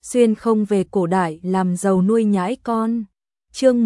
xuyên không về cổ đại làm giàu nuôi nhãi con. Chương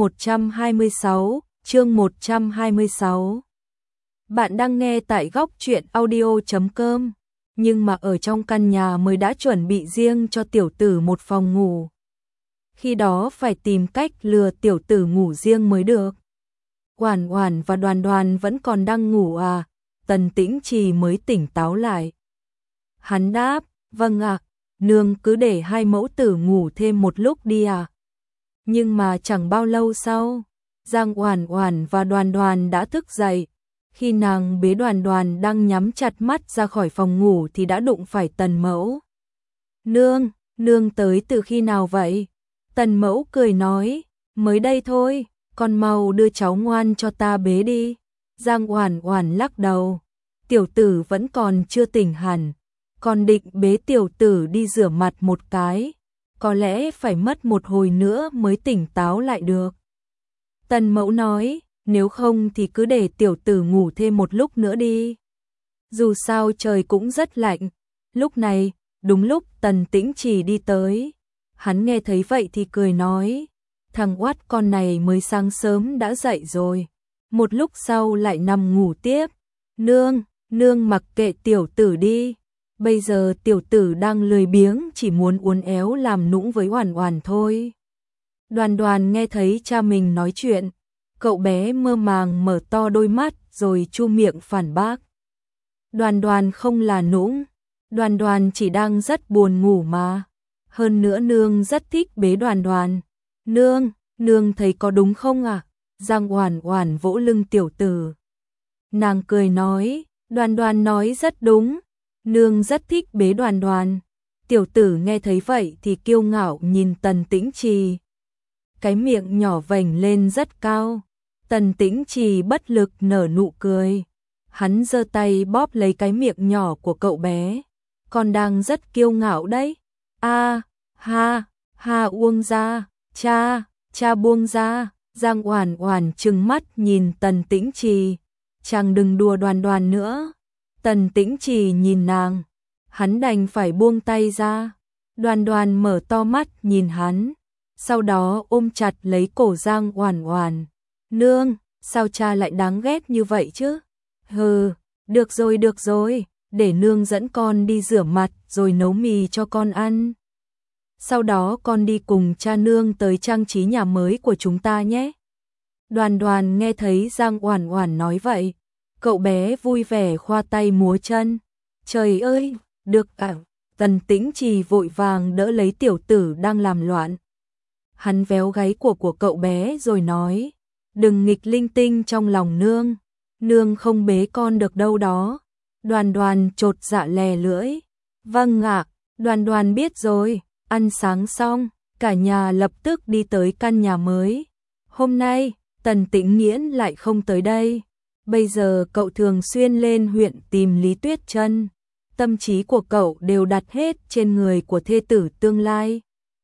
126. Bạn đang nghe tại góc truyện audio.com. Nhưng mà ở trong căn nhà mới đã chuẩn bị riêng cho tiểu tử một phòng ngủ. Khi đó phải tìm cách lừa tiểu tử ngủ riêng mới được. Oản Oản và Đoàn Đoàn vẫn còn đang ngủ à? Tần Tĩnh Trì mới tỉnh táo lại. Hắn đáp, vâng ạ, nương cứ để hai mẫu tử ngủ thêm một lúc đi à. Nhưng mà chẳng bao lâu sau, Giang Oản Oản và Đoàn Đoàn đã thức dậy. Khi nàng bế Đoàn Đoàn đang nhắm chặt mắt ra khỏi phòng ngủ thì đã đụng phải Tần Mẫu. Nương tới từ khi nào vậy? Tần Mẫu cười nói, mới đây thôi, con mau đưa cháu ngoan cho ta bế đi. Giang Oản Oản lắc đầu, tiểu tử vẫn còn chưa tỉnh hẳn, còn định bế tiểu tử đi rửa mặt một cái, có lẽ phải mất một hồi nữa mới tỉnh táo lại được. Tần Mẫu nói, nếu không thì cứ để tiểu tử ngủ thêm một lúc nữa đi. Dù sao trời cũng rất lạnh. Lúc này, đúng lúc Tần Tĩnh Trì đi tới. Hắn nghe thấy vậy thì cười nói, thằng oát con này mới sáng sớm đã dậy rồi. Một lúc sau lại nằm ngủ tiếp. Nương mặc kệ tiểu tử đi. Bây giờ tiểu tử đang lười biếng, chỉ muốn uốn éo làm nũng với Oản Oản thôi. Đoàn Đoàn nghe thấy cha mình nói chuyện, cậu bé mơ màng mở to đôi mắt rồi chu miệng phản bác. Đoàn Đoàn không là nũng, Đoàn Đoàn chỉ đang rất buồn ngủ mà. Hơn nữa nương rất thích bế Đoàn Đoàn. Nương thấy có đúng không ạ? Giang Oản Oản vỗ lưng tiểu tử. Nàng cười nói, Đoàn Đoàn nói rất đúng, nương rất thích bế Đoàn Đoàn. Tiểu tử nghe thấy vậy thì kiêu ngạo nhìn Tần Tĩnh Trì. Cái miệng nhỏ vểnh lên rất cao. Tần Tĩnh Trì bất lực nở nụ cười. Hắn giơ tay bóp lấy cái miệng nhỏ của cậu bé. Con đang rất kiêu ngạo đấy. Ha buông ra, cha buông ra. Giang Oản Oản trừng mắt nhìn Tần Tĩnh Trì. Chàng đừng đùa Đoàn Đoàn nữa. Tần Tĩnh Trì nhìn nàng. Hắn đành phải buông tay ra. Đoàn Đoàn mở to mắt nhìn hắn. Sau đó ôm chặt lấy cổ Giang Oản Oản. Nương, sao cha lại đáng ghét như vậy chứ? Hừ, được rồi, để nương dẫn con đi rửa mặt rồi nấu mì cho con ăn. Sau đó con đi cùng cha nương tới trang trí nhà mới của chúng ta nhé. Đoàn Đoàn nghe thấy Giang Oản Oản nói vậy, cậu bé vui vẻ khoa tay múa chân. Trời ơi, được ạ. Tần Tĩnh Trì vội vàng đỡ lấy tiểu tử đang làm loạn. Hắn véo gáy của cậu bé rồi nói, đừng nghịch linh tinh trong lòng nương không bế con được đâu đó. Đoàn Đoàn chột dạ lè lưỡi. Vâng ạ, Đoàn Đoàn biết rồi. Ăn sáng xong, cả nhà lập tức đi tới căn nhà mới. Hôm nay, Tần Tĩnh Nghiễn lại không tới đây. Bây giờ cậu thường xuyên lên huyện tìm Lý Tuyết Chân. Tâm trí của cậu đều đặt hết trên người của thê tử tương lai.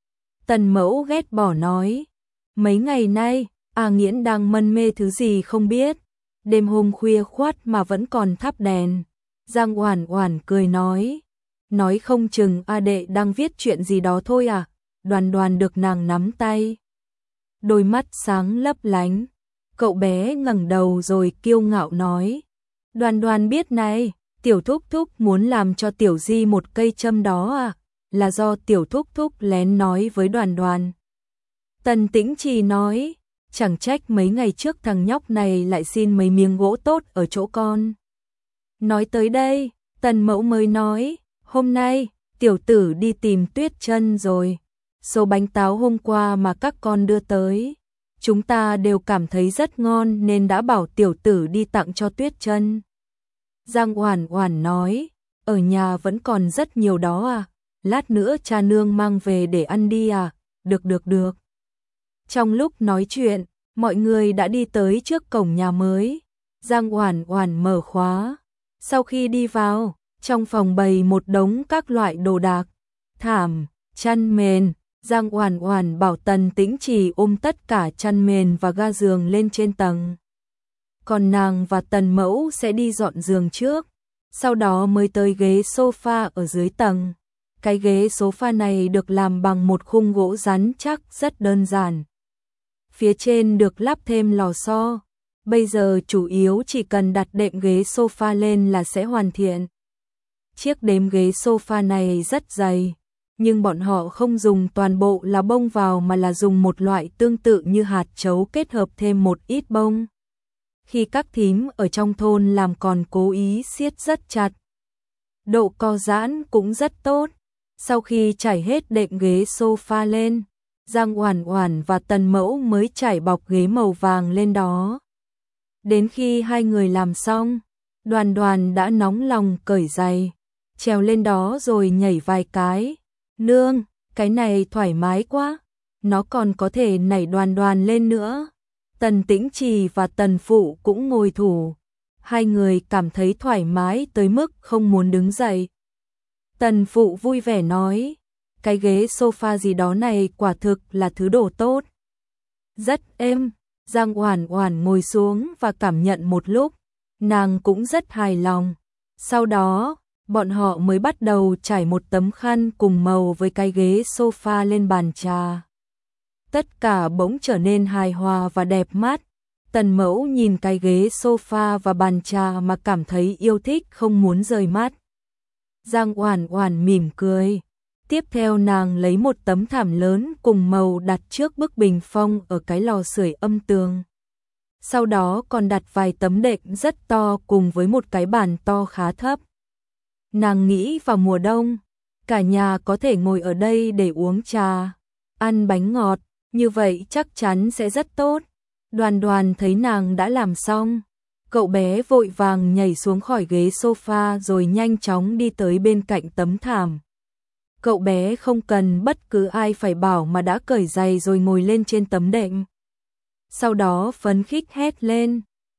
Tần Mẫu ghét bỏ nói, mấy ngày nay, Nghiễn đang mân mê thứ gì không biết. Đêm hôm khuya khoắt mà vẫn còn thắp đèn. Giang Oản Oản cười nói không chừng đệ đang viết chuyện gì đó thôi à. Đoàn Đoàn được nàng nắm tay. Đôi mắt sáng lấp lánh. Cậu bé ngẩng đầu rồi kiêu ngạo nói, Đoàn Đoàn biết này, tiểu thúc thúc muốn làm cho tiểu di một cây châm đó à, là do tiểu thúc thúc lén nói với Đoàn Đoàn. Tần Tĩnh Trì nói, chẳng trách mấy ngày trước thằng nhóc này lại xin mấy miếng gỗ tốt ở chỗ con. Nói tới đây, Tần Mẫu mới nói, hôm nay, tiểu tử đi tìm Tuyết Chân rồi. Số bánh táo hôm qua mà các con đưa tới, chúng ta đều cảm thấy rất ngon nên đã bảo tiểu tử đi tặng cho Tuyết Chân. Giang Oản Oản nói, ở nhà vẫn còn rất nhiều đó à, lát nữa cha nương mang về để ăn đi à, được. Trong lúc nói chuyện, mọi người đã đi tới trước cổng nhà mới. Giang Oản Oản mở khóa. Sau khi đi vào, trong phòng bày một đống các loại đồ đạc, thảm, chăn mền. Giang Oản Oản bảo Tần Tĩnh Trì ôm tất cả chăn mền và ga giường lên trên tầng. Còn nàng và Tần Mẫu sẽ đi dọn giường trước, sau đó mới tới ghế sofa ở dưới tầng. Cái ghế sofa này được làm bằng một khung gỗ rắn chắc rất đơn giản. Phía trên được lắp thêm lò xo. Bây giờ chủ yếu chỉ cần đặt đệm ghế sofa lên là sẽ hoàn thiện. Chiếc đệm ghế sofa này rất dày, nhưng bọn họ không dùng toàn bộ là bông vào mà là dùng một loại tương tự như hạt trấu kết hợp thêm một ít bông. Khi các thím ở trong thôn làm còn cố ý siết rất chặt. Độ co giãn cũng rất tốt. Sau khi trải hết đệm ghế sofa lên, Giang Oản Oản và Tần Mẫu mới trải bọc ghế màu vàng lên đó. Đến khi hai người làm xong, Đoàn Đoàn đã nóng lòng cởi giày, trèo lên đó rồi nhảy vài cái. Nương, cái này thoải mái quá, nó còn có thể nảy Đoàn Đoàn lên nữa. Tần Tĩnh Trì và Tần Phụ cũng ngồi thủ. Hai người cảm thấy thoải mái tới mức không muốn đứng dậy. Tần Phụ vui vẻ nói, cái ghế sofa gì đó này quả thực là thứ đồ tốt. Rất êm. Giang Oản Oản ngồi xuống và cảm nhận một lúc, nàng cũng rất hài lòng. Sau đó, bọn họ mới bắt đầu trải một tấm khăn cùng màu với cái ghế sofa lên bàn trà. Tất cả bỗng trở nên hài hòa và đẹp mắt. Tần Mẫu nhìn cái ghế sofa và bàn trà mà cảm thấy yêu thích không muốn rời mắt. Giang Oản Oản mỉm cười. Tiếp theo nàng lấy một tấm thảm lớn cùng màu đặt trước bức bình phong ở cái lò sưởi âm tường. Sau đó còn đặt vài tấm đệm rất to cùng với một cái bàn to khá thấp. Nàng nghĩ vào mùa đông, cả nhà có thể ngồi ở đây để uống trà, ăn bánh ngọt, như vậy chắc chắn sẽ rất tốt. Đoàn Đoàn thấy nàng đã làm xong, cậu bé vội vàng nhảy xuống khỏi ghế sofa rồi nhanh chóng đi tới bên cạnh tấm thảm. Cậu bé không cần bất cứ ai phải bảo mà đã cởi giày rồi ngồi lên trên tấm đệm. Sau đó phấn khích hét lên,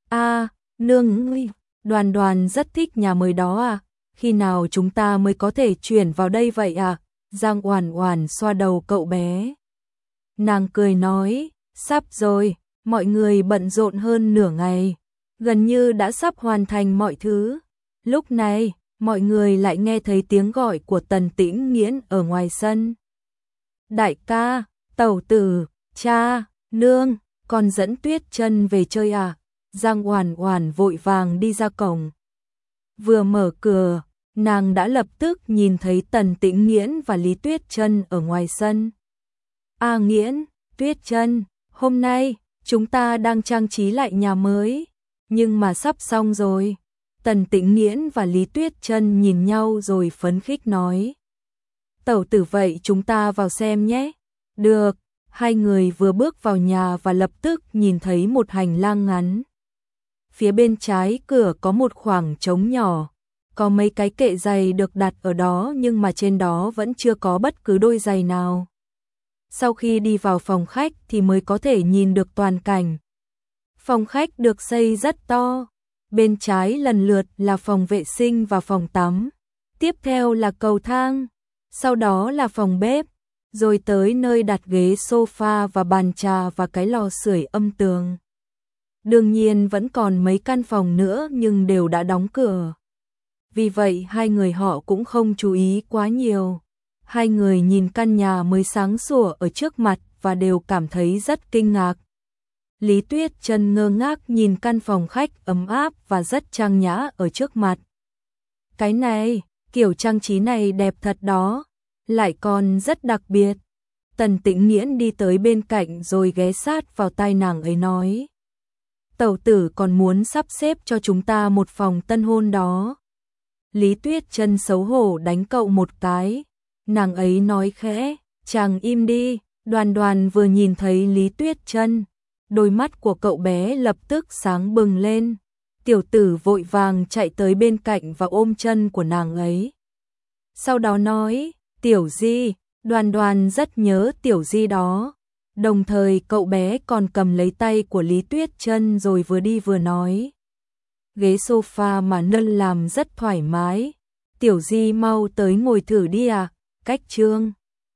nương ơi, Đoàn Đoàn rất thích nhà mới đó à, khi nào chúng ta mới có thể chuyển vào đây vậy à? Giang Oản Oản xoa đầu cậu bé. Nàng cười nói, sắp rồi, mọi người bận rộn hơn nửa ngày, gần như đã sắp hoàn thành mọi thứ. Lúc này, mọi người lại nghe thấy tiếng gọi của Tần Tĩnh Nghiễn ở ngoài sân. Đại ca, tẩu tử, cha, nương, con dẫn Tuyết Chân về chơi à? Giang Oản Oản vội vàng đi ra cổng. Vừa mở cửa, nàng đã lập tức nhìn thấy Tần Tĩnh Nghiễn và Lý Tuyết Chân ở ngoài sân. Nghiễn, Tuyết Chân, hôm nay chúng ta đang trang trí lại nhà mới, nhưng mà sắp xong rồi. Tần Tĩnh Nghiễn và Lý Tuyết Chân nhìn nhau rồi phấn khích nói. Tẩu tử vậy chúng ta vào xem nhé. Được, hai người vừa bước vào nhà và lập tức nhìn thấy một hành lang ngắn. Phía bên trái cửa có một khoảng trống nhỏ, có mấy cái kệ giày được đặt ở đó nhưng mà trên đó vẫn chưa có bất cứ đôi giày nào. Sau khi đi vào phòng khách thì mới có thể nhìn được toàn cảnh. Phòng khách được xây rất to. Bên trái lần lượt là phòng vệ sinh và phòng tắm, tiếp theo là cầu thang, sau đó là phòng bếp, rồi tới nơi đặt ghế sofa và bàn trà và cái lò sưởi âm tường. Đương nhiên vẫn còn mấy căn phòng nữa nhưng đều đã đóng cửa. Vì vậy hai người họ cũng không chú ý quá nhiều. Hai người nhìn căn nhà mới sáng sủa ở trước mặt và đều cảm thấy rất kinh ngạc. Lý Tuyết Chân ngơ ngác nhìn căn phòng khách ấm áp và rất trang nhã ở trước mặt. Cái này, kiểu trang trí này đẹp thật đó, lại còn rất đặc biệt. Tần Tĩnh Nghiễn đi tới bên cạnh rồi ghé sát vào tai nàng ấy nói. Tẩu tử còn muốn sắp xếp cho chúng ta một phòng tân hôn đó. Lý Tuyết Chân xấu hổ đánh cậu một cái. Nàng ấy nói khẽ, chàng im đi. Đoàn Đoàn vừa nhìn thấy Lý Tuyết Chân, đôi mắt của cậu bé lập tức sáng bừng lên. Tiểu tử vội vàng chạy tới bên cạnh và ôm chân của nàng ấy. Sau đó nói, Tiểu Di, Đoàn Đoàn rất nhớ Tiểu Di đó. Đồng thời cậu bé còn cầm lấy tay của Lý Tuyết Chân rồi vừa đi vừa nói. Ghế sofa mà nâng làm rất thoải mái. Tiểu Di mau tới ngồi thử đi à, Cách Trương.